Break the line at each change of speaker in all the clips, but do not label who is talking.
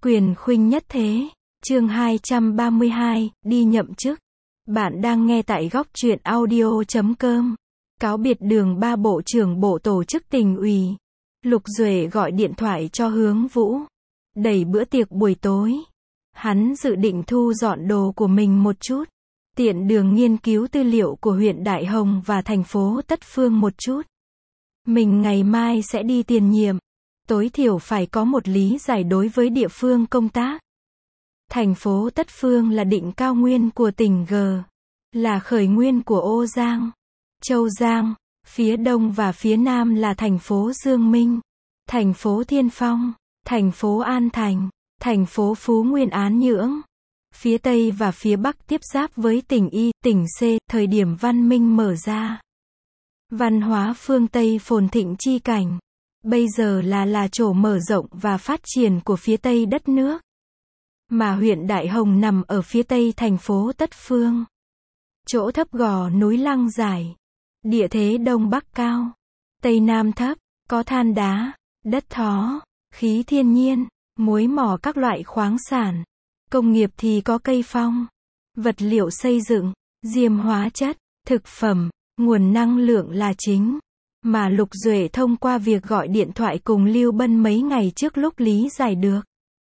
Quyền khuynh nhất thế. Chương 232, đi nhậm chức. Bạn đang nghe tại góc truyện audio.com. Cáo biệt Đường Ba Bộ trưởng Bộ Tổ chức Tỉnh ủy. Lục Duệ gọi điện thoại cho Hướng Vũ. Đẩy bữa tiệc buổi tối. Hắn dự định thu dọn đồ của mình một chút. Tiện đường nghiên cứu tư liệu của huyện Đại Hồng và thành phố Tất Phương một chút. Mình ngày mai sẽ đi tiền nhiệm. Tối thiểu phải có một lý giải đối với địa phương công tác. Thành phố Tất Phương là định cao nguyên của tỉnh G. Là khởi nguyên của Ô Giang, Châu Giang. Phía đông và phía nam là thành phố Dương Minh, thành phố Thiên Phong, thành phố An Thành, thành phố Phú Nguyên Án Nhưỡng. Phía tây và phía bắc tiếp giáp với tỉnh Y, tỉnh C, thời điểm văn minh mở ra. Văn hóa phương Tây phồn thịnh chi cảnh. Bây giờ là chỗ mở rộng và phát triển của phía tây đất nước. Mà huyện Đại Hồng nằm ở phía tây thành phố Tất Phương. Chỗ thấp gò núi Lăng dài. Địa thế đông bắc cao, tây nam thấp, có than đá, đất thó, khí thiên nhiên, muối mỏ các loại khoáng sản. Công nghiệp thì có cây phong, vật liệu xây dựng, diêm hóa chất, thực phẩm, nguồn năng lượng là chính. Mà Lục Duệ thông qua việc gọi điện thoại cùng Lưu Bân mấy ngày trước lúc lý giải được.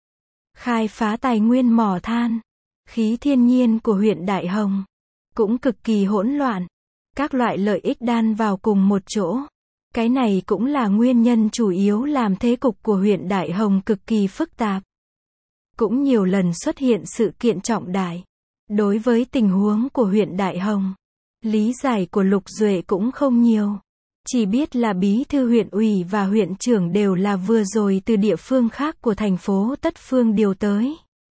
Khai phá tài nguyên mỏ than, khí thiên nhiên của huyện Đại Hồng cũng cực kỳ hỗn loạn. Các loại lợi ích đan vào cùng một chỗ. Cái này cũng là nguyên nhân chủ yếu làm thế cục của huyện Đại Hồng cực kỳ phức tạp. Cũng nhiều lần xuất hiện sự kiện trọng đại. Đối với tình huống của huyện Đại Hồng, lý giải của Lục Duệ cũng không nhiều. Chỉ biết là bí thư huyện ủy và huyện trưởng đều là vừa rồi từ địa phương khác của thành phố Tất Phương điều tới.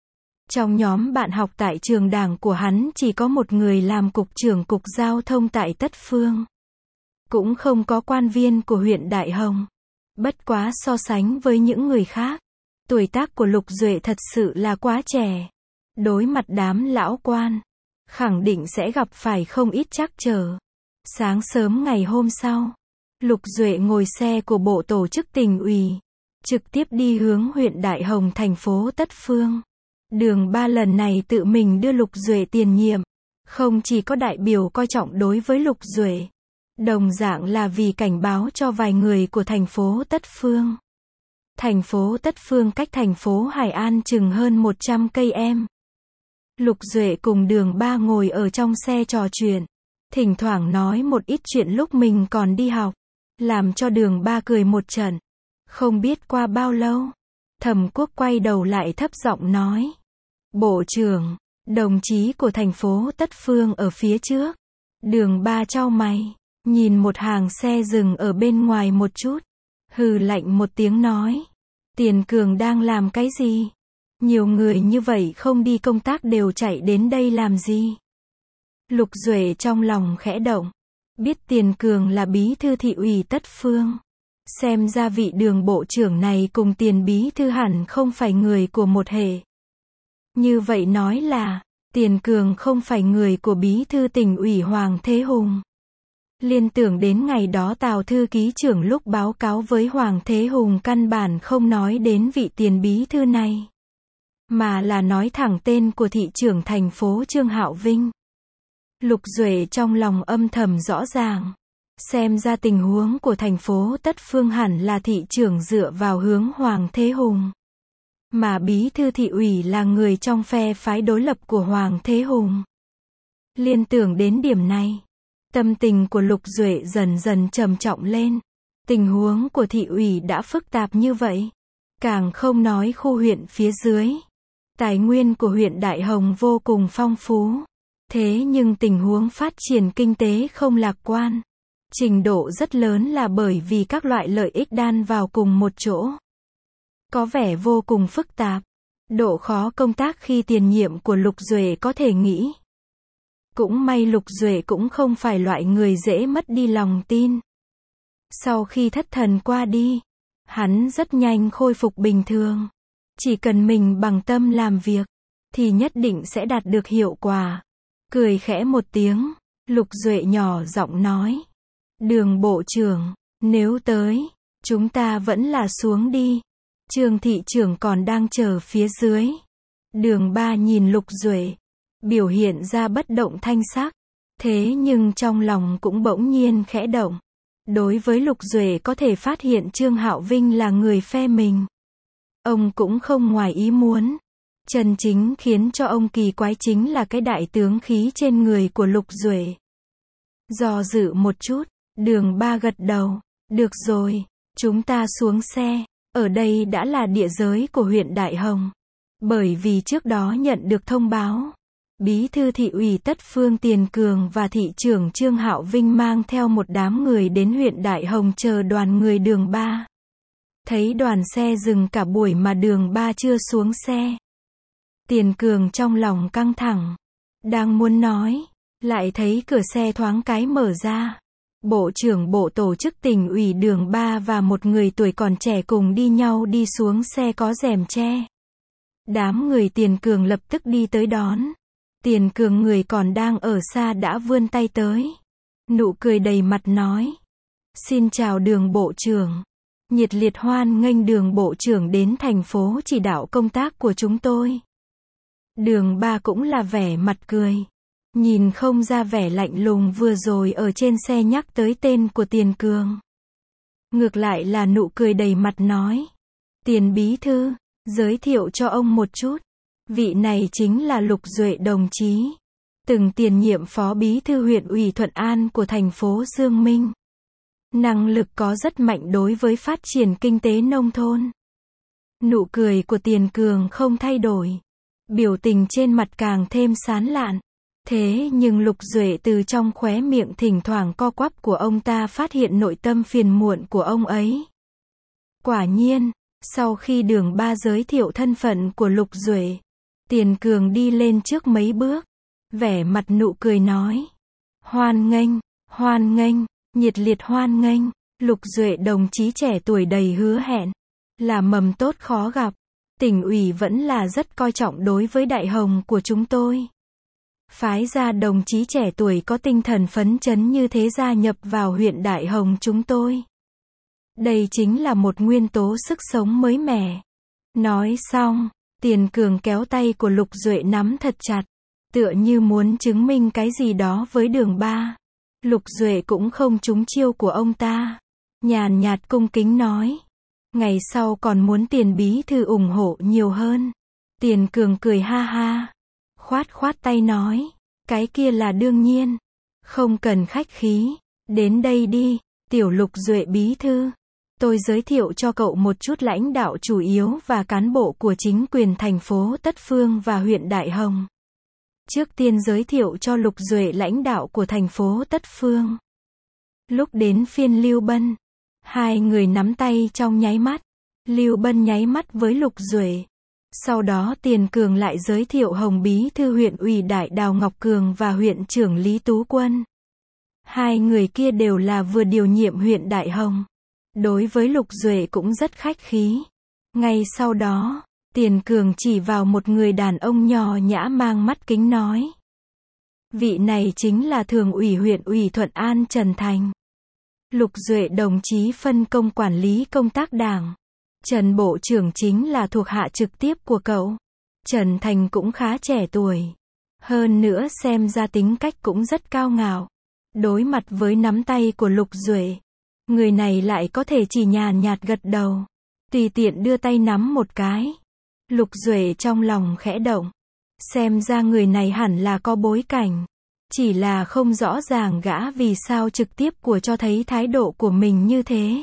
Trong nhóm bạn học tại trường đảng của hắn chỉ có một người làm cục trưởng cục giao thông tại Tất Phương. Cũng không có quan viên của huyện Đại Hồng. Bất quá so sánh với những người khác, tuổi tác của Lục Duệ thật sự là quá trẻ. Đối mặt đám lão quan, khẳng định sẽ gặp phải không ít trắc trở. Sáng sớm ngày hôm sau, Lục Duệ ngồi xe của bộ tổ chức tỉnh ủy, trực tiếp đi hướng huyện Đại Hồng thành phố Tất Phương. Đường Ba lần này tự mình đưa Lục Duệ tiền nhiệm, không chỉ có đại biểu coi trọng đối với Lục Duệ, đồng dạng là vì cảnh báo cho vài người của thành phố Tất Phương. Thành phố Tất Phương cách thành phố Hải An chừng hơn 100 cây em. Lục Duệ cùng Đường Ba ngồi ở trong xe trò chuyện, thỉnh thoảng nói một ít chuyện lúc mình còn đi học, làm cho Đường Ba cười một trận. Không biết qua bao lâu, Thẩm Quốc quay đầu lại thấp giọng nói: "Bộ trưởng, đồng chí của thành phố Tất Phương ở phía trước." Đường Ba chau mày, nhìn một hàng xe dừng ở bên ngoài một chút, hừ lạnh một tiếng nói: "Tiền Cường đang làm cái gì? Nhiều người như vậy không đi công tác đều chạy đến đây làm gì?" Lục Duệ trong lòng khẽ động, biết Tiền Cường là bí thư thị ủy Tất Phương. Xem ra vị Đường bộ trưởng này cùng Tiền bí thư hẳn không phải người của một hệ. Như vậy nói là, Tiền Cường không phải người của bí thư tỉnh ủy Hoàng Thế Hùng. Liên tưởng đến ngày đó Tào thư ký trưởng lúc báo cáo với Hoàng Thế Hùng căn bản không nói đến vị Tiền bí thư này, mà là nói thẳng tên của thị trưởng thành phố Trương Hạo Vinh. Lục Duệ trong lòng âm thầm rõ ràng. Xem ra tình huống của thành phố Tất Phương hẳn là thị trưởng dựa vào hướng Hoàng Thế Hùng. Mà bí thư thị ủy là người trong phe phái đối lập của Hoàng Thế Hùng. Liên tưởng đến điểm này, tâm tình của Lục Duệ dần dần trầm trọng lên. Tình huống của thị ủy đã phức tạp như vậy. Càng không nói khu huyện phía dưới. Tài nguyên của huyện Đại Hồng vô cùng phong phú. Thế nhưng tình huống phát triển kinh tế không lạc quan. Trình độ rất lớn là bởi vì các loại lợi ích đan vào cùng một chỗ. Có vẻ vô cùng phức tạp. Độ khó công tác khi tiền nhiệm của Lục Duệ có thể nghĩ. Cũng may Lục Duệ cũng không phải loại người dễ mất đi lòng tin. Sau khi thất thần qua đi, hắn rất nhanh khôi phục bình thường. Chỉ cần mình bằng tâm làm việc, thì nhất định sẽ đạt được hiệu quả. Cười khẽ một tiếng, Lục Duệ nhỏ giọng nói: "Đường bộ trưởng, nếu tới, chúng ta vẫn là xuống đi." Trương thị trưởng còn đang chờ phía dưới. Đường Ba nhìn Lục Duệ, biểu hiện ra bất động thanh sắc. Thế nhưng trong lòng cũng bỗng nhiên khẽ động. Đối với Lục Duệ có thể phát hiện Trương Hạo Vinh là người phe mình, ông cũng không ngoài ý muốn. Chân chính khiến cho ông kỳ quái chính là cái đại tướng khí trên người của Lục Duệ. Do dự một chút, Đường Ba gật đầu. Được rồi, chúng ta xuống xe. Ở đây đã là địa giới của huyện Đại Hồng. Bởi vì trước đó nhận được thông báo, Bí thư thị ủy Tất Phương Tiền Cường và thị trưởng Trương Hạo Vinh mang theo một đám người đến huyện Đại Hồng chờ đoàn người Đường Ba. Thấy đoàn xe dừng cả buổi mà Đường Ba chưa xuống xe. Tiền Cường trong lòng căng thẳng, đang muốn nói, lại thấy cửa xe thoáng cái mở ra. Bộ trưởng bộ tổ chức tỉnh ủy Đường Ba và một người tuổi còn trẻ cùng đi nhau đi xuống xe có rèm che. Đám người Tiền Cường lập tức đi tới đón. Tiền Cường người còn đang ở xa đã vươn tay tới. Nụ cười đầy mặt nói. Xin chào Đường bộ trưởng. Nhiệt liệt hoan nghênh Đường bộ trưởng đến thành phố chỉ đạo công tác của chúng tôi. Đường Ba cũng là vẻ mặt cười. Nhìn không ra vẻ lạnh lùng vừa rồi ở trên xe nhắc tới tên của Tiền Cường. Ngược lại là nụ cười đầy mặt nói. Tiền bí thư, giới thiệu cho ông một chút. Vị này chính là Lục Duệ đồng chí. Từng tiền nhiệm phó bí thư huyện ủy Thuận An của thành phố Dương Minh. Năng lực có rất mạnh đối với phát triển kinh tế nông thôn. Nụ cười của Tiền Cường không thay đổi. Biểu tình trên mặt càng thêm sán lạn. Thế nhưng Lục Duệ từ trong khóe miệng thỉnh thoảng co quắp của ông ta phát hiện nội tâm phiền muộn của ông ấy. Quả nhiên, sau khi Đường Ba giới thiệu thân phận của Lục Duệ, Tiền Cường đi lên trước mấy bước, vẻ mặt nụ cười nói. Hoan nghênh, nhiệt liệt hoan nghênh, Lục Duệ đồng chí trẻ tuổi đầy hứa hẹn, là mầm tốt khó gặp. Tỉnh ủy vẫn là rất coi trọng đối với Đại Hồng của chúng tôi. Phái ra đồng chí trẻ tuổi có tinh thần phấn chấn như thế gia nhập vào huyện Đại Hồng chúng tôi. Đây chính là một nguyên tố sức sống mới mẻ. Nói xong, Tiền Cường kéo tay của Lục Duệ nắm thật chặt, tựa như muốn chứng minh cái gì đó với Đường Ba. Lục Duệ cũng không trúng chiêu của ông ta. Nhàn nhạt cung kính nói. Ngày sau còn muốn Tiền bí thư ủng hộ nhiều hơn. Tiền Cường cười ha ha. Khoát tay nói. Cái kia là đương nhiên. Không cần khách khí. Đến đây đi, tiểu Lục Duệ bí thư. Tôi giới thiệu cho cậu một chút lãnh đạo chủ yếu và cán bộ của chính quyền thành phố Tất Phương và huyện Đại Hồng. Trước tiên giới thiệu cho Lục Duệ lãnh đạo của thành phố Tất Phương. Lúc đến phiên Lưu Bân, hai người nắm tay trong nháy mắt. Lưu Bân nháy mắt với Lục Duệ. Sau đó Tiền Cường lại giới thiệu Hồng bí thư huyện ủy Đại Đào Ngọc Cường và huyện trưởng Lý Tú Quân. Hai người kia đều là vừa điều nhiệm huyện Đại Hồng. Đối với Lục Duệ cũng rất khách khí. Ngay sau đó, Tiền Cường chỉ vào một người đàn ông nhỏ nhã mang mắt kính nói. Vị này chính là thường ủy huyện ủy Thuận An Trần Thành. Lục Duệ đồng chí phân công quản lý công tác đảng. Trần bộ trưởng chính là thuộc hạ trực tiếp của cậu. Trần Thành cũng khá trẻ tuổi. Hơn nữa xem ra tính cách cũng rất cao ngạo. Đối mặt với nắm tay của Lục Duệ, người này lại có thể chỉ nhàn nhạt gật đầu, tùy tiện đưa tay nắm một cái. Lục Duệ trong lòng khẽ động. Xem ra người này hẳn là có bối cảnh. Chỉ là không rõ ràng gã vì sao trực tiếp của cho thấy thái độ của mình như thế.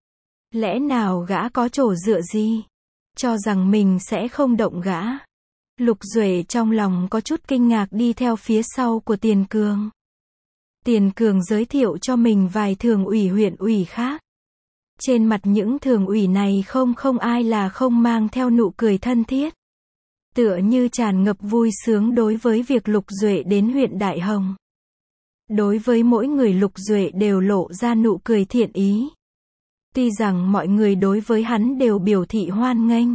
Lẽ nào gã có chỗ dựa gì? Cho rằng mình sẽ không động gã. Lục Duệ trong lòng có chút kinh ngạc đi theo phía sau của Tiền Cường. Tiền Cường giới thiệu cho mình vài thường ủy huyện ủy khác. Trên mặt những thường ủy này không ai là không mang theo nụ cười thân thiết. Tựa như tràn ngập vui sướng đối với việc Lục Duệ đến huyện Đại Hồng. Đối với mỗi người Lục Duệ đều lộ ra nụ cười thiện ý. Tuy rằng mọi người đối với hắn đều biểu thị hoan nghênh.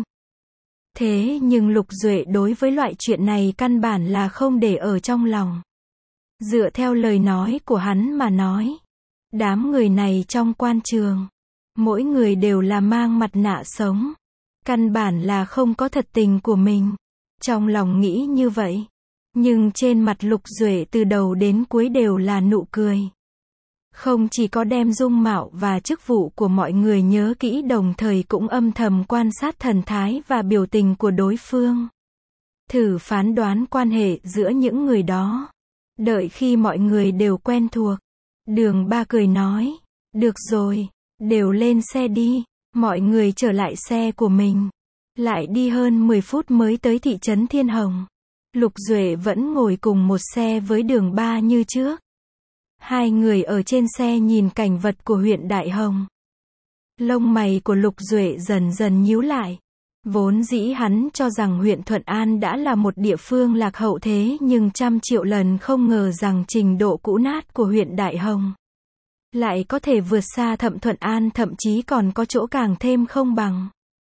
Thế nhưng Lục Duệ đối với loại chuyện này căn bản là không để ở trong lòng. Dựa theo lời nói của hắn mà nói, đám người này trong quan trường, mỗi người đều là mang mặt nạ sống. Căn bản là không có thật tình của mình. Trong lòng nghĩ như vậy. Nhưng trên mặt Lục Duệ từ đầu đến cuối đều là nụ cười. Không chỉ có đem dung mạo và chức vụ của mọi người nhớ kỹ, đồng thời cũng âm thầm quan sát thần thái và biểu tình của đối phương. Thử phán đoán quan hệ giữa những người đó. Đợi khi mọi người đều quen thuộc, Đường Ba cười nói, được rồi, đều lên xe đi. Mọi người trở lại xe của mình. Lại đi hơn 10 phút mới tới thị trấn Thiên Hồng. Lục Duệ vẫn ngồi cùng một xe với Đường Ba như trước. Hai người ở trên xe nhìn cảnh vật của huyện Đại Hồng. Lông mày của Lục Duệ dần dần nhíu lại. Vốn dĩ hắn cho rằng huyện Thuận An đã là một địa phương lạc hậu, thế nhưng trăm triệu lần không ngờ rằng trình độ cũ nát của huyện Đại Hồng lại có thể vượt xa Thẩm Thuận An, thậm chí còn có chỗ càng thêm không bằng.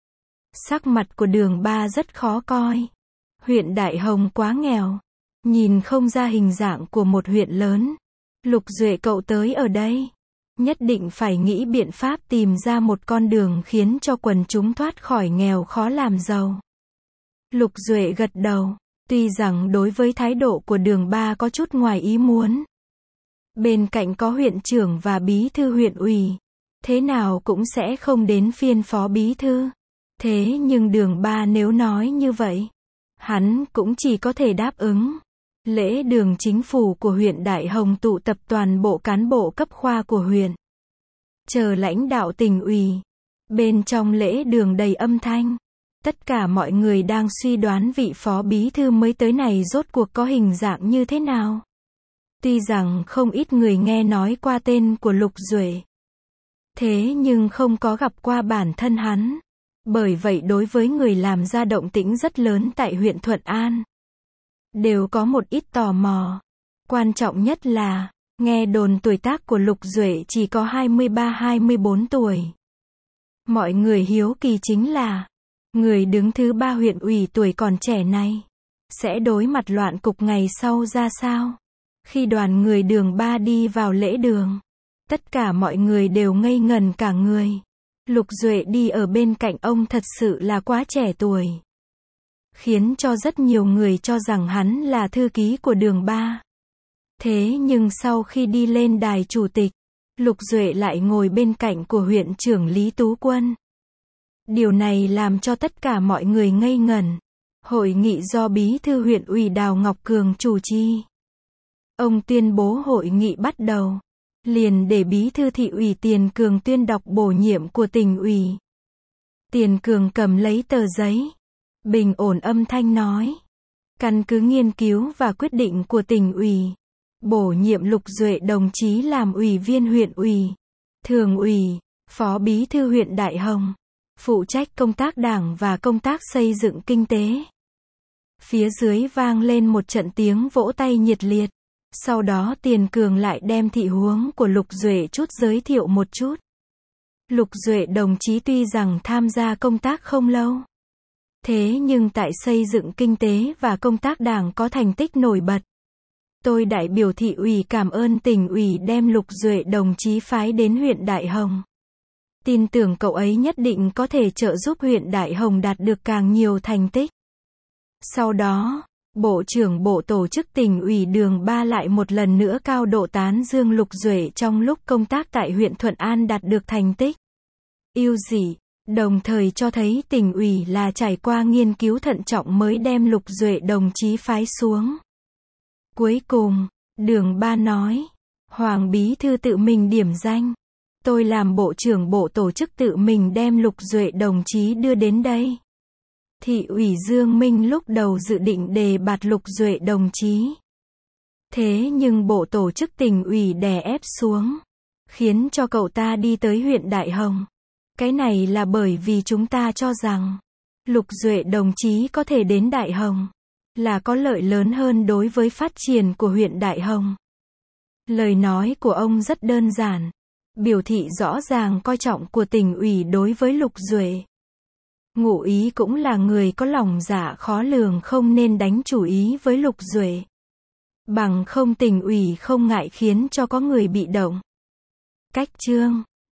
Sắc mặt của Đường Ba rất khó coi. Huyện Đại Hồng quá nghèo, nhìn không ra hình dạng của một huyện lớn. Lục Duệ, cậu tới ở đây, nhất định phải nghĩ biện pháp tìm ra một con đường khiến cho quần chúng thoát khỏi nghèo khó làm giàu. Lục Duệ gật đầu, tuy rằng đối với thái độ của Đường Ba có chút ngoài ý muốn. Bên cạnh có huyện trưởng và bí thư huyện ủy, thế nào cũng sẽ không đến phiên phó bí thư. Thế nhưng Đường Ba nếu nói như vậy, hắn cũng chỉ có thể đáp ứng. Lễ đường chính phủ của huyện Đại Hồng tụ tập toàn bộ cán bộ cấp khoa của huyện. Chờ lãnh đạo tỉnh ủy. Bên trong lễ đường đầy âm thanh. Tất cả mọi người đang suy đoán vị phó bí thư mới tới này rốt cuộc có hình dạng như thế nào. Tuy rằng không ít người nghe nói qua tên của Lục Duệ, thế nhưng không có gặp qua bản thân hắn. Bởi vậy đối với người làm ra động tĩnh rất lớn tại huyện Thuận An, đều có một ít tò mò. Quan trọng nhất là, nghe đồn tuổi tác của Lục Duệ chỉ có 23-24 tuổi. Mọi người hiếu kỳ chính là, người đứng thứ 3 huyện ủy tuổi còn trẻ này, sẽ đối mặt loạn cục ngày sau ra sao? Khi đoàn người Đường Ba đi vào lễ đường, tất cả mọi người đều ngây ngần cả người. Lục Duệ đi ở bên cạnh ông thật sự là quá trẻ tuổi, khiến cho rất nhiều người cho rằng hắn là thư ký của Đường Ba. Thế nhưng sau khi đi lên đài chủ tịch, Lục Duệ lại ngồi bên cạnh của huyện trưởng Lý Tú Quân. Điều này làm cho tất cả mọi người ngây ngẩn. Hội nghị do bí thư huyện ủy Đào Ngọc Cường chủ trì. Ông tuyên bố hội nghị bắt đầu, liền để bí thư thị ủy Tiền Cường tuyên đọc bổ nhiệm của tỉnh ủy. Tiền Cường cầm lấy tờ giấy, bình ổn âm thanh nói, căn cứ nghiên cứu và quyết định của tỉnh ủy, bổ nhiệm Lục Duệ đồng chí làm ủy viên huyện ủy, thường ủy, phó bí thư huyện Đại Hồng, phụ trách công tác đảng và công tác xây dựng kinh tế. Phía dưới vang lên một trận tiếng vỗ tay nhiệt liệt. Sau đó Tiền Cường lại đem thị huống của Lục Duệ giới thiệu một chút. Lục Duệ đồng chí tuy rằng tham gia công tác không lâu, thế nhưng tại xây dựng kinh tế và công tác đảng có thành tích nổi bật. Tôi đại biểu thị ủy cảm ơn tỉnh ủy đem Lục Duệ đồng chí phái đến huyện Đại Hồng. Tin tưởng cậu ấy nhất định có thể trợ giúp huyện Đại Hồng đạt được càng nhiều thành tích. Sau đó, Bộ trưởng Bộ Tổ chức tỉnh ủy Đường Ba lại một lần nữa cao độ tán dương Lục Duệ trong lúc công tác tại huyện Thuận An đạt được thành tích ưu dị, đồng thời cho thấy tỉnh ủy là trải qua nghiên cứu thận trọng mới đem Lục Duệ đồng chí phái xuống. Cuối cùng, Đường Ba nói, Hoàng bí thư tự mình điểm danh, tôi làm Bộ trưởng Bộ Tổ chức tự mình đem Lục Duệ đồng chí đưa đến đây. Thị ủy Dương Minh lúc đầu dự định đề bạt Lục Duệ đồng chí. Thế nhưng Bộ Tổ chức tỉnh ủy đè ép xuống, khiến cho cậu ta đi tới huyện Đại Hồng. Cái này là bởi vì chúng ta cho rằng, Lục Duệ đồng chí có thể đến Đại Hồng, là có lợi lớn hơn đối với phát triển của huyện Đại Hồng. Lời nói của ông rất đơn giản, biểu thị rõ ràng coi trọng của tỉnh ủy đối với Lục Duệ. Ngụ ý cũng là người có lòng dạ khó lường không nên đánh chủ ý với Lục Duệ. Bằng không tỉnh ủy không ngại khiến cho có người bị động. Cách chương